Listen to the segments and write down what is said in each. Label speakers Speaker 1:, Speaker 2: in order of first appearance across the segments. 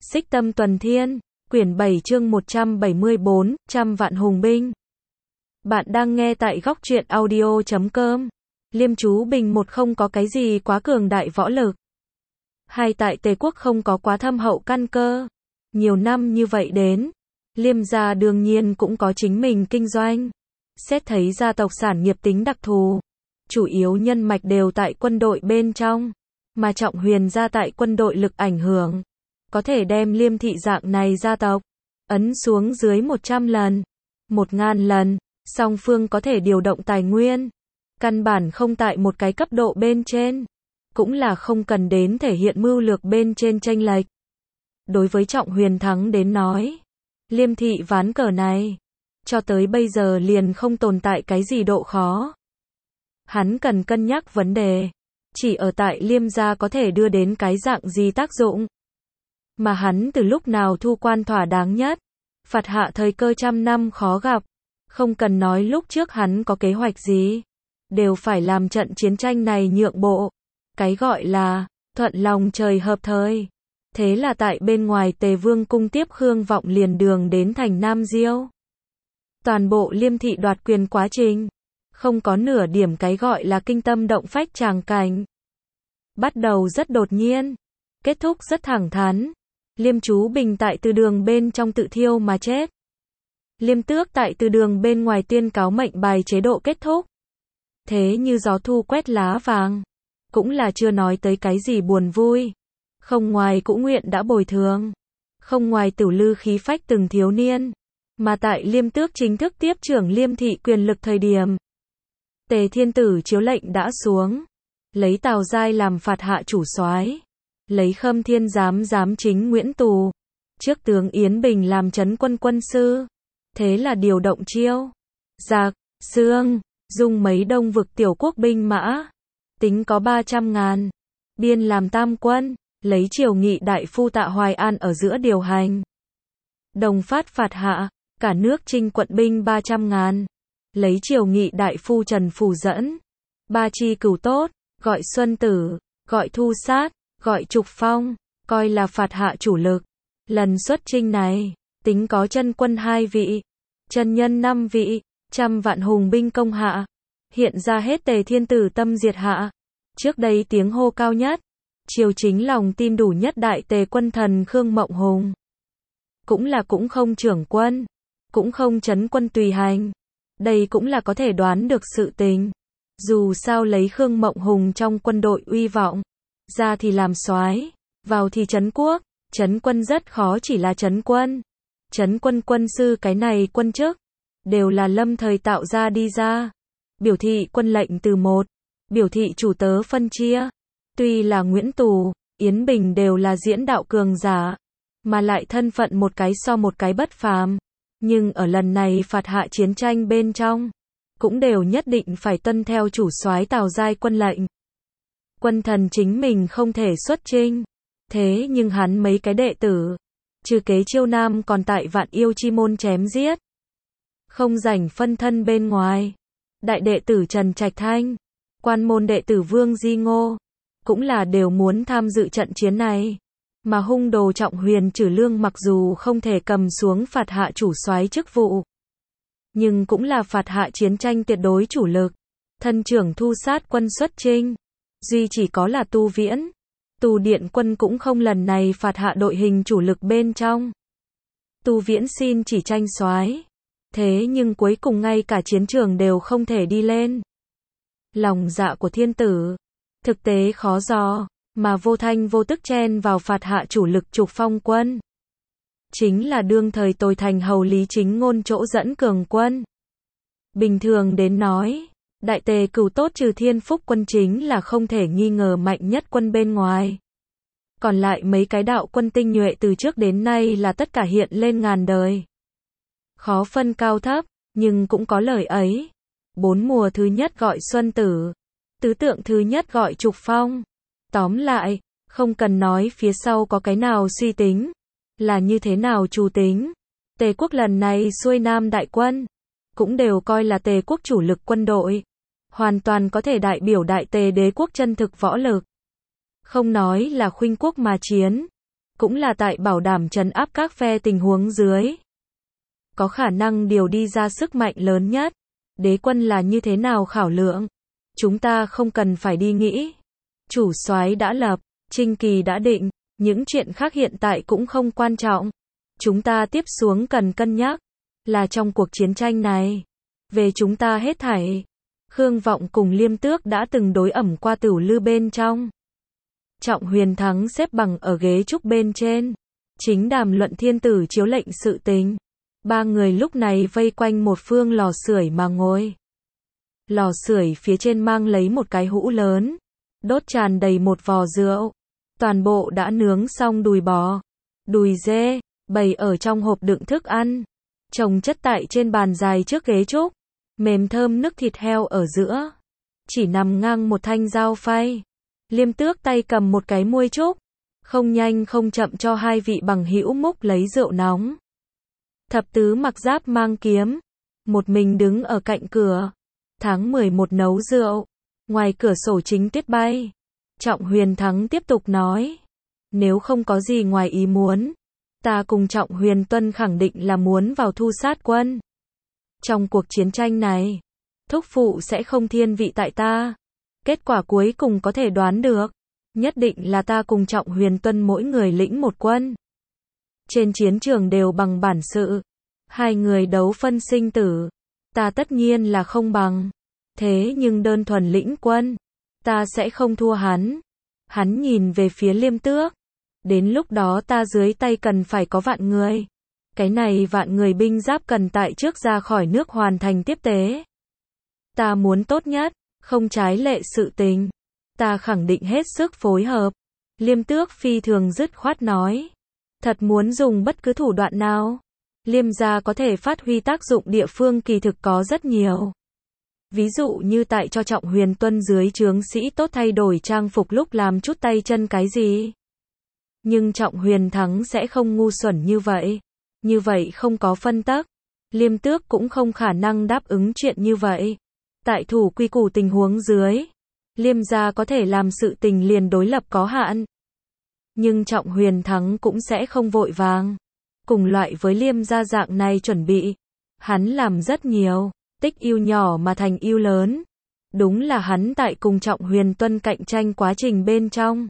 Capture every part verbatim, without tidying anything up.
Speaker 1: Xích Tâm Tuần Thiên, quyển bảy chương một trăm bảy mươi bốn, trăm vạn hùng binh. Bạn đang nghe tại góc truyện audio chấm com. Liêm Chú Bình một không có cái gì quá cường đại võ lực. Hai tại Tề quốc không có quá thâm hậu căn cơ. Nhiều năm như vậy đến, Liêm gia đương nhiên cũng có chính mình kinh doanh. Xét thấy gia tộc sản nghiệp tính đặc thù, chủ yếu nhân mạch đều tại quân đội bên trong, mà Trọng Huyền gia tại quân đội lực ảnh hưởng, có thể đem Liêm thị dạng này gia tộc ấn xuống dưới một trăm lần, một ngàn lần, song phương có thể điều động tài nguyên, căn bản không tại một cái cấp độ bên trên, cũng là không cần đến thể hiện mưu lược bên trên chênh lệch. Đối với Trọng Huyền thắng đến nói, Liêm thị ván cờ này cho tới bây giờ liền không tồn tại cái gì độ khó. Hắn cần cân nhắc vấn đề chỉ ở tại Liêm gia có thể đưa đến cái dạng gì tác dụng. Mà hắn từ lúc nào thu quan thỏa đáng nhất, phạt hạ thời cơ trăm năm khó gặp. Không cần nói lúc trước hắn có kế hoạch gì, đều phải làm trận chiến tranh này nhượng bộ. Cái gọi là thuận lòng trời hợp thời. Thế là tại bên ngoài Tề Vương cung tiếp Khương Vọng liền đường đến thành Nam Diêu. Toàn bộ Liêm thị đoạt quyền quá trình, không có nửa điểm cái gọi là kinh tâm động phách tràng cảnh. Bắt đầu rất đột nhiên, kết thúc rất thẳng thắn. Liêm Chú Bình tại từ đường bên trong tự thiêu mà chết. Liêm Tước tại từ đường bên ngoài tuyên cáo mệnh bài chế độ kết thúc. Thế như gió thu quét lá vàng, cũng là chưa nói tới cái gì buồn vui. Không ngoài Cũ Nguyện đã bồi thường, không ngoài Tửu Lư khí phách từng thiếu niên, mà tại Liêm Tước chính thức tiếp trưởng Liêm thị quyền lực thời điểm, Tề Thiên Tử chiếu lệnh đã xuống, lấy Tào Giai làm phạt hạ chủ soái, lấy Khâm Thiên giám giám chính Nguyễn Tù, trước tướng Yến Bình làm trấn quân quân sư. Thế là điều động Chiêu, Giạc, Xương, Dung mấy đông vực tiểu quốc binh mã, tính có ba trăm ngàn, biên làm tam quân, lấy Triều Nghị đại phu Tạ Hoài An ở giữa điều hành. Đồng phát phạt hạ, cả nước chinh quận binh ba trăm ngàn, lấy Triều Nghị đại phu Trần Phù dẫn, ba chi cửu tốt, gọi Xuân Tử, gọi Thu Sát, gọi Trục Phong, coi là phạt hạ chủ lực. Lần xuất chinh này, tính có chân quân hai vị, chân nhân năm vị, trăm vạn hùng binh công hạ, hiện ra hết Tề Thiên Tử tâm diệt hạ. Trước đây tiếng hô cao nhất, triều chính lòng tin đủ nhất đại Tề quân thần Khương Mộng Hùng. Cũng là cũng không trưởng quân, cũng không trấn quân tùy hành. Đây cũng là có thể đoán được sự tình. Dù sao lấy Khương Mộng Hùng trong quân đội uy vọng, ra thì làm soái, vào thì trấn quốc. Trấn quân rất khó chỉ là trấn quân. Trấn quân quân sư cái này quân chức, đều là lâm thời tạo ra đi ra. Biểu thị quân lệnh từ một, biểu thị chủ tớ phân chia. Tuy là Nguyễn Tù, Yến Bình đều là diễn đạo cường giả, mà lại thân phận một cái so một cái bất phàm. Nhưng ở lần này phạt hạ chiến tranh bên trong, cũng đều nhất định phải tuân theo chủ soái Tào Giai quân lệnh. Quân thần chính mình không thể xuất chinh. Thế nhưng hắn mấy cái đệ tử, trừ Kế Chiêu Nam còn tại Vạn Yêu Chi môn chém giết, không rảnh phân thân bên ngoài. Đại đệ tử Trần Trạch Thanh, quan môn đệ tử Vương Di Ngô, cũng là đều muốn tham dự trận chiến này. Mà hung đồ Trọng Huyền Trử Lương mặc dù không thể cầm xuống phạt hạ chủ soái chức vụ, nhưng cũng là phạt hạ chiến tranh tuyệt đối chủ lực. Thân trưởng Thu Sát quân xuất chinh, duy chỉ có là Tu Viễn, Tu Điện quân cũng không lần này phạt hạ đội hình chủ lực bên trong. Tu Viễn xin chỉ tranh soái, thế nhưng cuối cùng ngay cả chiến trường đều không thể đi lên. Lòng dạ của thiên tử, thực tế khó dò, mà vô thanh vô tức chen vào phạt hạ chủ lực Trục Phong quân. Chính là đương thời Tồi Thành hầu Lý Chính Ngôn chỗ dẫn cường quân. Bình thường đến nói, đại Tề cửu tốt trừ Thiên Phúc quân chính là không thể nghi ngờ mạnh nhất quân bên ngoài. Còn lại mấy cái đạo quân tinh nhuệ từ trước đến nay là tất cả hiện lên ngàn đời. Khó phân cao thấp, nhưng cũng có lời ấy. Bốn mùa thứ nhất gọi Xuân Tử, tứ tượng thứ nhất gọi Trục Phong. Tóm lại, không cần nói phía sau có cái nào suy tính, là như thế nào chủ tính. Tề quốc lần này xuôi nam đại quân, cũng đều coi là Tề quốc chủ lực quân đội. Hoàn toàn có thể đại biểu đại Tề đế quốc chân thực võ lực. Không nói là khuynh quốc mà chiến, cũng là tại bảo đảm trấn áp các phe tình huống dưới. Có khả năng điều đi ra sức mạnh lớn nhất. Đế quân là như thế nào khảo lượng? Chúng ta không cần phải đi nghĩ. Chủ soái đã lập, chinh kỳ đã định, những chuyện khác hiện tại cũng không quan trọng. Chúng ta tiếp xuống cần cân nhắc, là trong cuộc chiến tranh này, về chúng ta hết thảy. Khương Vọng cùng Liêm Tước đã từng đối ẩm qua Tửu Lư bên trong. Trọng Huyền Thắng xếp bằng ở ghế trúc bên trên, chính đàm luận thiên tử chiếu lệnh sự tình. Ba người lúc này vây quanh một phương lò sưởi mà ngồi. Lò sưởi phía trên mang lấy một cái hũ lớn, đốt tràn đầy một vò rượu. Toàn bộ đã nướng xong đùi bò, đùi dê, bày ở trong hộp đựng thức ăn, chồng chất tại trên bàn dài trước ghế trúc, mềm thơm nước thịt heo ở giữa. Chỉ nằm ngang một thanh dao phay. Liêm Tước tay cầm một cái muôi trúc, không nhanh không chậm cho hai vị bằng hữu múc lấy rượu nóng. Thập tứ mặc giáp mang kiếm, một mình đứng ở cạnh cửa. Tháng mười một nấu rượu, ngoài cửa sổ chính tuyết bay. Trọng Huyền Thắng tiếp tục nói, nếu không có gì ngoài ý muốn, ta cùng Trọng Huyền Tuân khẳng định là muốn vào thu sát quân. Trong cuộc chiến tranh này, thúc phụ sẽ không thiên vị tại ta. Kết quả cuối cùng có thể đoán được, nhất định là ta cùng Trọng Huyền Tuân mỗi người lĩnh một quân. Trên chiến trường đều bằng bản sự, hai người đấu phân sinh tử, ta tất nhiên là không bằng. Thế nhưng đơn thuần lĩnh quân, ta sẽ không thua hắn. Hắn nhìn về phía Liêm Tước. Đến lúc đó ta dưới tay cần phải có vạn người. Cái này vạn người binh giáp cần tại trước ra khỏi nước hoàn thành tiếp tế. Ta muốn tốt nhất, không trái lệ sự tình. Ta khẳng định hết sức phối hợp. Liêm Tước phi thường dứt khoát nói. Thật muốn dùng bất cứ thủ đoạn nào. Liêm gia có thể phát huy tác dụng địa phương kỳ thực có rất nhiều. Ví dụ như tại cho Trọng Huyền Tuân dưới trướng sĩ tốt thay đổi trang phục lúc làm chút tay chân cái gì. Nhưng Trọng Huyền Thắng sẽ không ngu xuẩn như vậy. Như vậy không có phân tắc. Liêm Tước cũng không khả năng đáp ứng chuyện như vậy. Tại thủ quy củ tình huống dưới, Liêm gia có thể làm sự tình liền đối lập có hạn. Nhưng Trọng Huyền Thắng cũng sẽ không vội vàng. Cùng loại với Liêm gia dạng này chuẩn bị. Hắn làm rất nhiều. Tích yêu nhỏ mà thành yêu lớn. Đúng là hắn tại cùng Trọng Huyền Tuân cạnh tranh quá trình bên trong.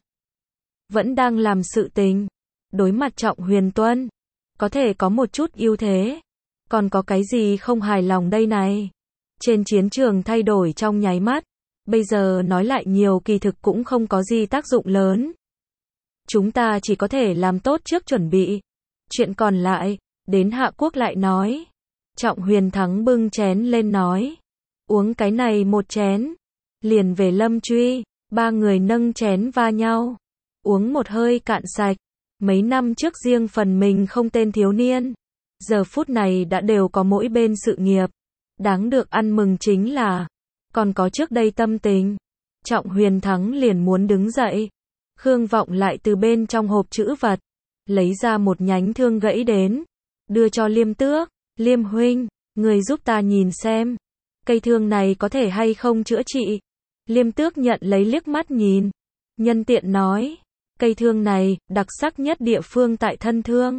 Speaker 1: Vẫn đang làm sự tình. Đối mặt Trọng Huyền Tuân. Có thể có một chút ưu thế. Còn có cái gì không hài lòng đây này. Trên chiến trường thay đổi trong nháy mắt. Bây giờ nói lại nhiều kỳ thực cũng không có gì tác dụng lớn. Chúng ta chỉ có thể làm tốt trước chuẩn bị. Chuyện còn lại, đến Hạ Quốc lại nói. Trọng Huyền Thắng bưng chén lên nói. Uống cái này một chén. Liền về Lâm Truy. Ba người nâng chén va nhau. Uống một hơi cạn sạch. Mấy năm trước riêng phần mình không tên thiếu niên. Giờ phút này đã đều có mỗi bên sự nghiệp. Đáng được ăn mừng chính là. Còn có trước đây tâm tình. Trọng Huyền Thắng liền muốn đứng dậy. Khương Vọng lại từ bên trong hộp trữ vật. Lấy ra một nhánh thương gãy đến. Đưa cho Liêm Tước. Liêm huynh, người giúp ta nhìn xem. Cây thương này có thể hay không chữa trị. Liêm Tước nhận lấy liếc mắt nhìn. Nhân tiện nói. Cây thương này, đặc sắc nhất địa phương tại thân thương.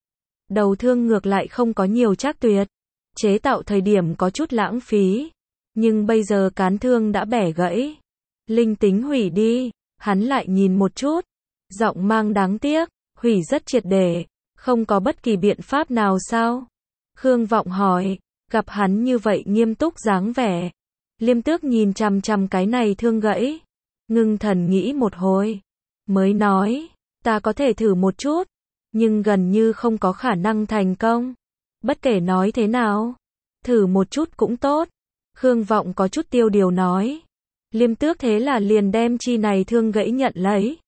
Speaker 1: Đầu thương ngược lại không có nhiều trác tuyệt. Chế tạo thời điểm có chút lãng phí. Nhưng bây giờ cán thương đã bẻ gãy. Linh tính hủy đi. Hắn lại nhìn một chút. Giọng mang đáng tiếc. Hủy rất triệt để. Không có bất kỳ biện pháp nào sao? Khương Vọng hỏi. Gặp hắn như vậy nghiêm túc dáng vẻ. Liêm Tước nhìn chằm chằm cái này thương gãy. Ngưng thần nghĩ một hồi. Mới nói. Ta có thể thử một chút. Nhưng gần như không có khả năng thành công. Bất kể nói thế nào. Thử một chút cũng tốt. Khương Vọng có chút tiêu điều nói. Liêm Tước thế là liền đem chi này thương gãy nhận lấy.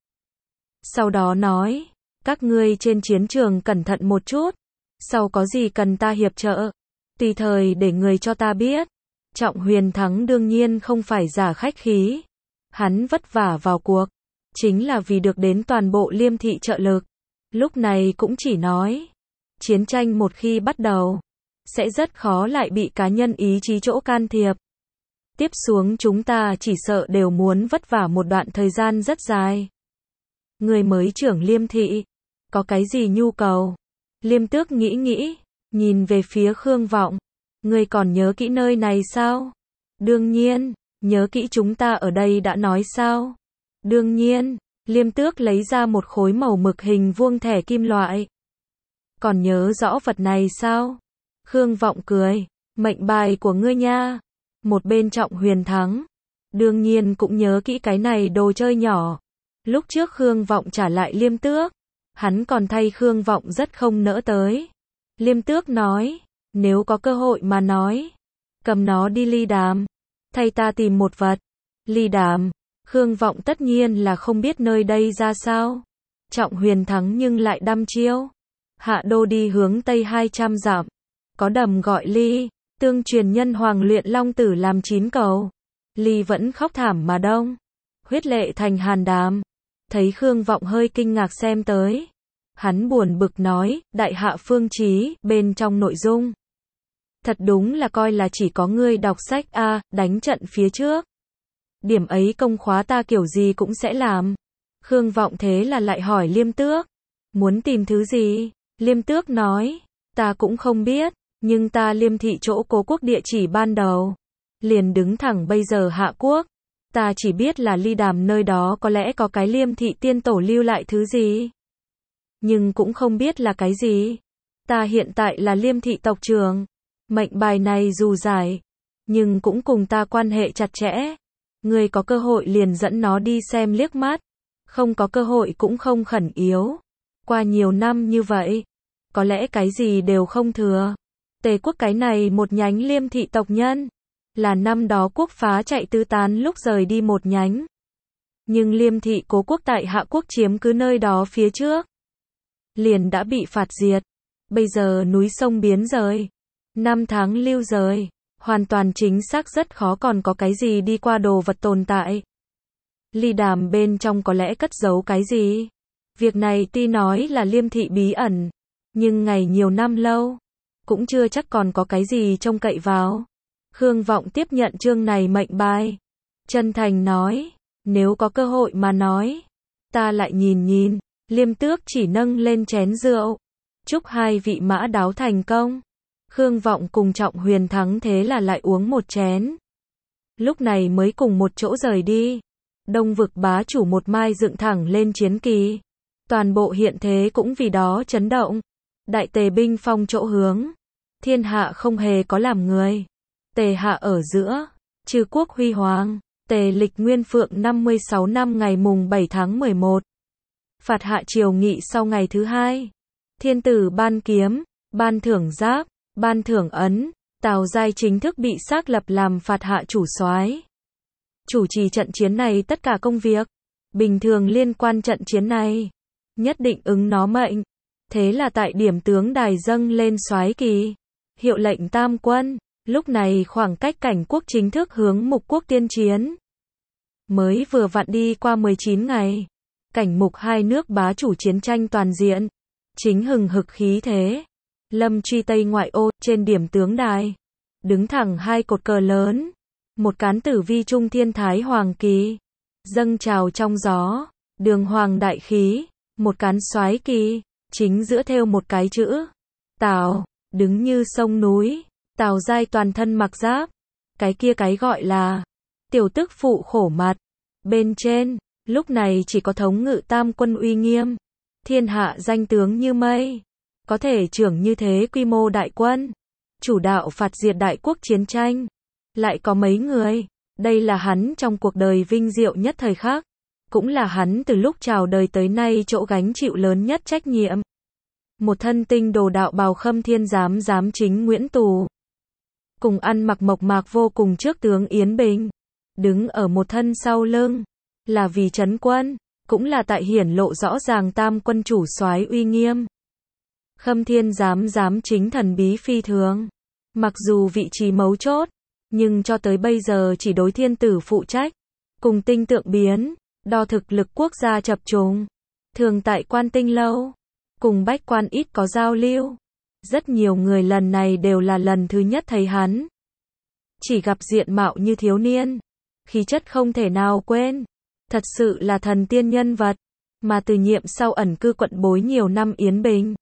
Speaker 1: Sau đó nói. Các ngươi trên chiến trường cẩn thận một chút. Sau có gì cần ta hiệp trợ. Tùy thời để người cho ta biết. Trọng Huyền Thắng đương nhiên không phải giả khách khí. Hắn vất vả vào cuộc. Chính là vì được đến toàn bộ Liêm thị trợ lực. Lúc này cũng chỉ nói. Chiến tranh một khi bắt đầu. Sẽ rất khó lại bị cá nhân ý chí chỗ can thiệp. Tiếp xuống chúng ta chỉ sợ đều muốn vất vả một đoạn thời gian rất dài. Người mới trưởng Liêm thị. Có cái gì nhu cầu? Liêm Tước nghĩ nghĩ, nhìn về phía Khương Vọng. Ngươi còn nhớ kỹ nơi này sao? Đương nhiên, nhớ kỹ chúng ta ở đây đã nói sao? Đương nhiên, Liêm Tước lấy ra một khối màu mực hình vuông thẻ kim loại. Còn nhớ rõ vật này sao? Khương Vọng cười, mệnh bài của ngươi nha. Một bên Trọng Huyền Thắng. Đương nhiên cũng nhớ kỹ cái này đồ chơi nhỏ. Lúc trước Khương Vọng trả lại Liêm Tước, hắn còn thay Khương Vọng rất không nỡ tới. Liêm Tước nói, nếu có cơ hội mà nói, cầm nó đi Ly Đàm, thay ta tìm một vật. Ly Đàm, Khương Vọng tất nhiên là không biết nơi đây ra sao. Trọng Huyền Thắng nhưng lại đăm chiêu. Hạ đô đi hướng tây hai trăm dặm, có đầm gọi Ly, tương truyền nhân hoàng luyện long tử làm chín cầu. Ly vẫn khóc thảm mà đông, huyết lệ thành hàn đàm. Thấy Khương Vọng hơi kinh ngạc xem tới, hắn buồn bực nói, đại hạ phương chí, bên trong nội dung. Thật đúng là coi là chỉ có ngươi đọc sách a, à, đánh trận phía trước. Điểm ấy công khóa ta kiểu gì cũng sẽ làm. Khương Vọng thế là lại hỏi Liêm Tước, muốn tìm thứ gì? Liêm Tước nói, ta cũng không biết, nhưng ta Liêm thị chỗ Cố Quốc địa chỉ ban đầu, liền đứng thẳng bây giờ Hạ Quốc. Ta chỉ biết là Ly Đàm nơi đó có lẽ có cái Liêm thị tiên tổ lưu lại thứ gì, nhưng cũng không biết là cái gì. Ta hiện tại là Liêm thị tộc trưởng, mệnh bài này dù dài, nhưng cũng cùng ta quan hệ chặt chẽ. Ngươi có cơ hội liền dẫn nó đi xem liếc mắt, không có cơ hội cũng không khẩn yếu. Qua nhiều năm như vậy, có lẽ cái gì đều không thừa. Tề quốc cái này một nhánh Liêm thị tộc nhân, là năm đó quốc phá chạy tứ tán lúc rời đi một nhánh. Nhưng Liêm thị Cố Quốc tại Hạ Quốc chiếm cứ nơi đó phía trước, liền đã bị phạt diệt. Bây giờ núi sông biến rời, năm tháng lưu rời, hoàn toàn chính xác rất khó còn có cái gì đi qua đồ vật tồn tại. Ly Đàm bên trong có lẽ cất giấu cái gì? Việc này tuy nói là Liêm thị bí ẩn, nhưng ngày nhiều năm lâu, cũng chưa chắc còn có cái gì trông cậy vào. Khương Vọng tiếp nhận chương này mệnh bài, chân thành nói, nếu có cơ hội mà nói, ta lại nhìn nhìn. Liêm Tước chỉ nâng lên chén rượu, chúc hai vị mã đáo thành công. Khương Vọng cùng Trọng Huyền Thắng thế là lại uống một chén. Lúc này mới cùng một chỗ rời đi. Đông vực bá chủ một mai dựng thẳng lên chiến kỳ, toàn bộ hiện thế cũng vì đó chấn động. Đại Tề binh phong chỗ hướng, thiên hạ không hề có làm người. Tề hạ ở giữa, trừ quốc huy hoàng. Tề lịch nguyên phượng năm mươi sáu năm ngày mùng bảy tháng mười một. Phạt hạ triều nghị sau ngày thứ hai. Thiên tử ban kiếm, ban thưởng giáp, ban thưởng ấn. Tào Giai chính thức bị xác lập làm phạt hạ chủ soái, chủ trì trận chiến này tất cả công việc bình thường liên quan trận chiến này, nhất định ứng nó mệnh. Thế là tại điểm tướng đài dâng lên soái kỳ, hiệu lệnh tam quân. Lúc này khoảng cách cảnh quốc chính thức hướng mục quốc tiên chiến, mới vừa vặn đi qua mười chín ngày. Cảnh mục hai nước bá chủ chiến tranh toàn diện, chính hừng hực khí thế. Lâm truy tây ngoại ô, trên điểm tướng đài, đứng thẳng hai cột cờ lớn. Một cán tử vi trung thiên thái hoàng kỳ, dâng trào trong gió, đường hoàng đại khí. Một cán soái kỳ, chính giữa thêu một cái chữ Tào, đứng như sông núi. Tào Giai toàn thân mặc giáp, cái kia cái gọi là tiểu tức phụ khổ mặt. Bên trên, lúc này chỉ có thống ngự tam quân uy nghiêm, thiên hạ danh tướng như mây. Có thể trưởng như thế quy mô đại quân, chủ đạo phạt diệt đại quốc chiến tranh, lại có mấy người. Đây là hắn trong cuộc đời vinh diệu nhất thời khắc, cũng là hắn từ lúc chào đời tới nay chỗ gánh chịu lớn nhất trách nhiệm. Một thân tinh đồ đạo bào Khâm Thiên giám giám chính Nguyễn Tù, cùng ăn mặc mộc mạc vô cùng trước tướng Yến Bình, đứng ở một thân sau lưng, là vì trấn quân, cũng là tại hiển lộ rõ ràng tam quân chủ soái uy nghiêm. Khâm Thiên giám giám chính thần bí phi thường, mặc dù vị trí mấu chốt, nhưng cho tới bây giờ chỉ đối thiên tử phụ trách, cùng tinh tượng biến, đo thực lực quốc gia chập trùng, thường tại quan tinh lâu, cùng bách quan ít có giao lưu. Rất nhiều người lần này đều là lần thứ nhất thấy hắn. Chỉ gặp diện mạo như thiếu niên, khí chất không thể nào quên, thật sự là thần tiên nhân vật. mà từ nhiệm sau ẩn cư quận Bối nhiều năm Yến Bình.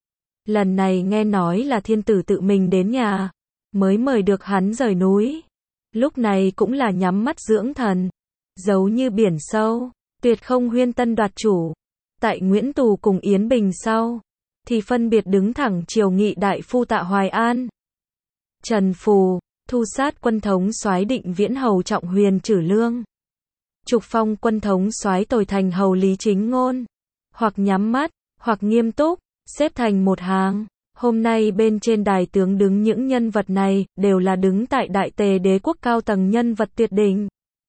Speaker 1: Lần này nghe nói là thiên tử tự mình đến nhà, mới mời được hắn rời núi. Lúc này cũng là nhắm mắt dưỡng thần, giấu như biển sâu, tuyệt không huyên tân đoạt chủ. Tại Nguyễn Tù cùng Yến Bình sau, thì phân biệt đứng thẳng triều nghị đại phu Tạ Hoài An, Trần Phù, thu sát quân thống soái Định Viễn hầu Trọng Huyền Trử Lương, trục phong quân thống soái Tồi Thành hầu Lý Chính Ngôn, hoặc nhắm mắt, hoặc nghiêm túc, xếp thành một hàng. Hôm nay bên trên đài tướng đứng những nhân vật này, đều là đứng tại Đại Tề đế quốc cao tầng nhân vật tuyệt đỉnh.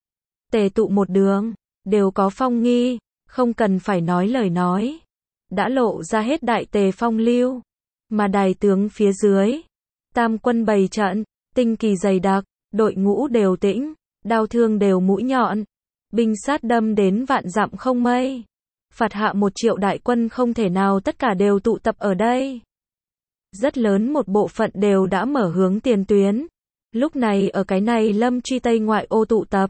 Speaker 1: Tề tụ một đường, đều có phong nghi, không cần phải nói lời nói. Đã lộ ra hết Đại Tề phong lưu. Mà đài tướng phía dưới, tam quân bày trận, tinh kỳ dày đặc, đội ngũ đều tĩnh, đao thương đều mũi nhọn, binh sát đâm đến vạn dặm không mây. Phạt hạ một triệu đại quân không thể nào tất cả đều tụ tập ở đây. Rất lớn một bộ phận đều đã mở hướng tiền tuyến. Lúc này ở cái này Lâm Truy Tây ngoại ô tụ tập.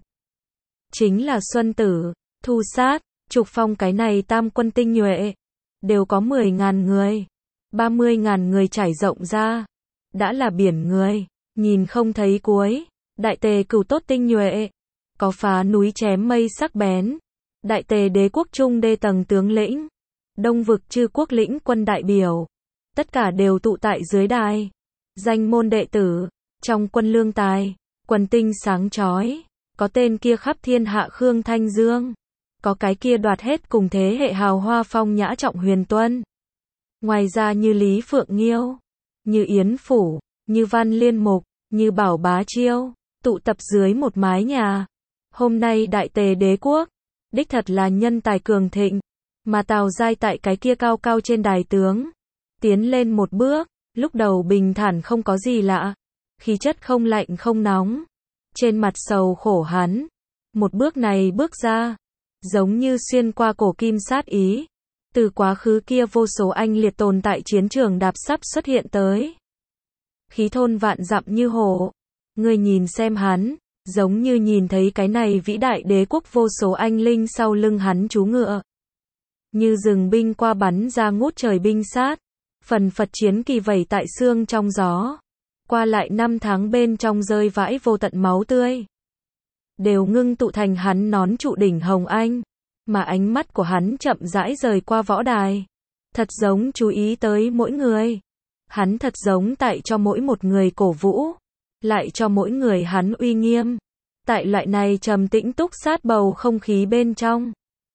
Speaker 1: Chính là Xuân Tử, Thu Sát, Trục Phong cái này tam quân tinh nhuệ. Đều có mười ngàn người, ba mươi ngàn người trải rộng ra. Đã là biển người, nhìn không thấy cuối. Đại Tề cửu tốt tinh nhuệ. Có phá núi chém mây sắc bén. Đại Tề đế quốc trung đê tầng tướng lĩnh. Đông vực chư quốc lĩnh quân đại biểu. Tất cả đều tụ tại dưới đài. Danh môn đệ tử, trong quân lương tài, quần tinh sáng chói. Có tên kia khắp thiên hạ Khương Thanh Dương. Có cái kia đoạt hết cùng thế hệ hào hoa phong nhã Trọng Huyền Tuân. Ngoài ra như Lý Phượng Nghiêu, như Yến Phủ, như Văn Liên Mục, như Bảo Bá Chiêu, tụ tập dưới một mái nhà. Hôm nay Đại Tề đế quốc, đích thật là nhân tài cường thịnh, mà Tào Giai tại cái kia cao cao trên đài tướng, tiến lên một bước, lúc đầu bình thản không có gì lạ, khí chất không lạnh không nóng, trên mặt sầu khổ hắn, một bước này bước ra, giống như xuyên qua cổ kim sát ý, từ quá khứ kia vô số anh liệt tồn tại chiến trường đạp sắp xuất hiện tới. Khí thôn vạn dặm như hổ, người nhìn xem hắn, giống như nhìn thấy cái này vĩ đại đế quốc vô số anh linh sau lưng hắn chú ngựa. Như rừng binh qua bắn ra ngút trời binh sát, phần phật chiến kỳ vẩy tại xương trong gió. Qua lại năm tháng bên trong rơi vãi vô tận máu tươi. Đều ngưng tụ thành hắn nón trụ đỉnh hồng anh. Mà ánh mắt của hắn chậm rãi rời qua võ đài. Thật giống chú ý tới mỗi người. Hắn thật giống tại cho mỗi một người cổ vũ. Lại cho mỗi người hắn uy nghiêm. Tại loại này trầm tĩnh túc sát bầu không khí bên trong.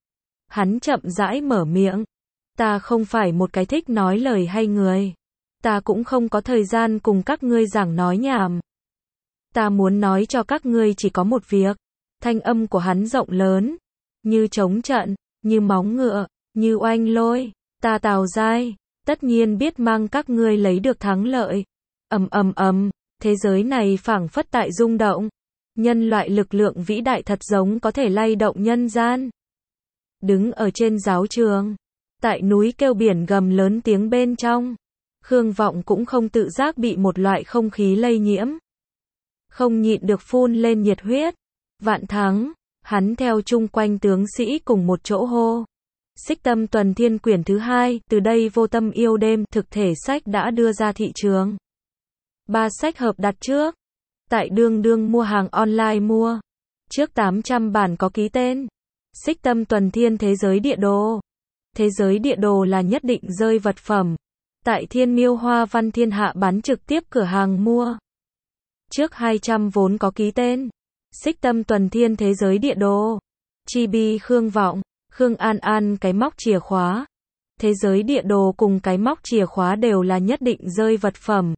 Speaker 1: Hắn chậm rãi mở miệng. Ta không phải một cái thích nói lời hay người. Ta cũng không có thời gian cùng các ngươi giảng nói nhảm. Ta muốn nói cho các ngươi chỉ có một việc. Thanh âm của hắn rộng lớn. Như trống trận, như móng ngựa, như oanh lôi. Ta Tào Giai, tất nhiên biết mang các ngươi lấy được thắng lợi. Ầm ầm ầm, thế giới này phảng phất tại rung động. Nhân loại lực lượng vĩ đại thật giống có thể lay động nhân gian. Đứng ở trên giáo trường, tại núi kêu biển gầm lớn tiếng bên trong, Khương Vọng cũng không tự giác bị một loại không khí lây nhiễm. Không nhịn được phun lên nhiệt huyết. Vạn thắng, hắn theo chung quanh tướng sĩ cùng một chỗ hô. Xích Tâm Tuần Thiên quyển thứ hai, từ đây Vô Tâm Yêu Đêm, thực thể sách đã đưa ra thị trường. Ba sách hợp đặt trước. Tại đương đương mua hàng online mua. Trước tám trăm bản có ký tên. Xích Tâm Tuần Thiên Thế giới địa đồ. Thế giới địa đồ là nhất định rơi vật phẩm. Tại Thiên Miêu Hoa Văn Thiên Hạ bán trực tiếp cửa hàng mua. Trước hai trăm vốn có ký tên. Xích Tâm Tuần Thiên Thế giới địa đồ. Chibi Khương Vọng, Khương An An cái móc chìa khóa. Thế giới địa đồ cùng cái móc chìa khóa đều là nhất định rơi vật phẩm.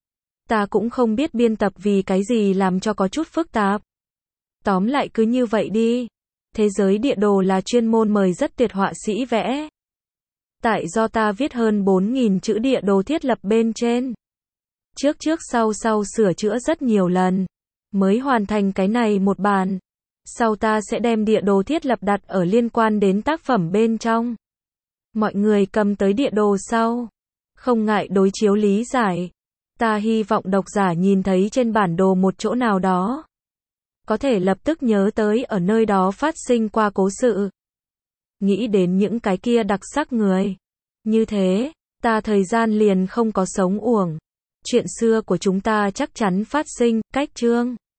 Speaker 1: Ta cũng không biết biên tập vì cái gì làm cho có chút phức tạp. Tóm lại cứ như vậy đi. Thế giới địa đồ là chuyên môn mời rất tuyệt họa sĩ vẽ. Tại do ta viết hơn bốn nghìn chữ địa đồ thiết lập bên trên. Trước trước sau sau sửa chữa rất nhiều lần. Mới hoàn thành cái này một bản. Sau ta sẽ đem địa đồ thiết lập đặt ở liên quan đến tác phẩm bên trong. Mọi người cầm tới địa đồ sau. Không ngại đối chiếu lý giải. Ta hy vọng độc giả nhìn thấy trên bản đồ một chỗ nào đó. Có thể lập tức nhớ tới ở nơi đó phát sinh qua cố sự. nghĩ đến những cái kia đặc sắc người. Như thế, ta thời gian liền không có sống uổng. Chuyện xưa của chúng ta chắc chắn phát sinh, cách chương.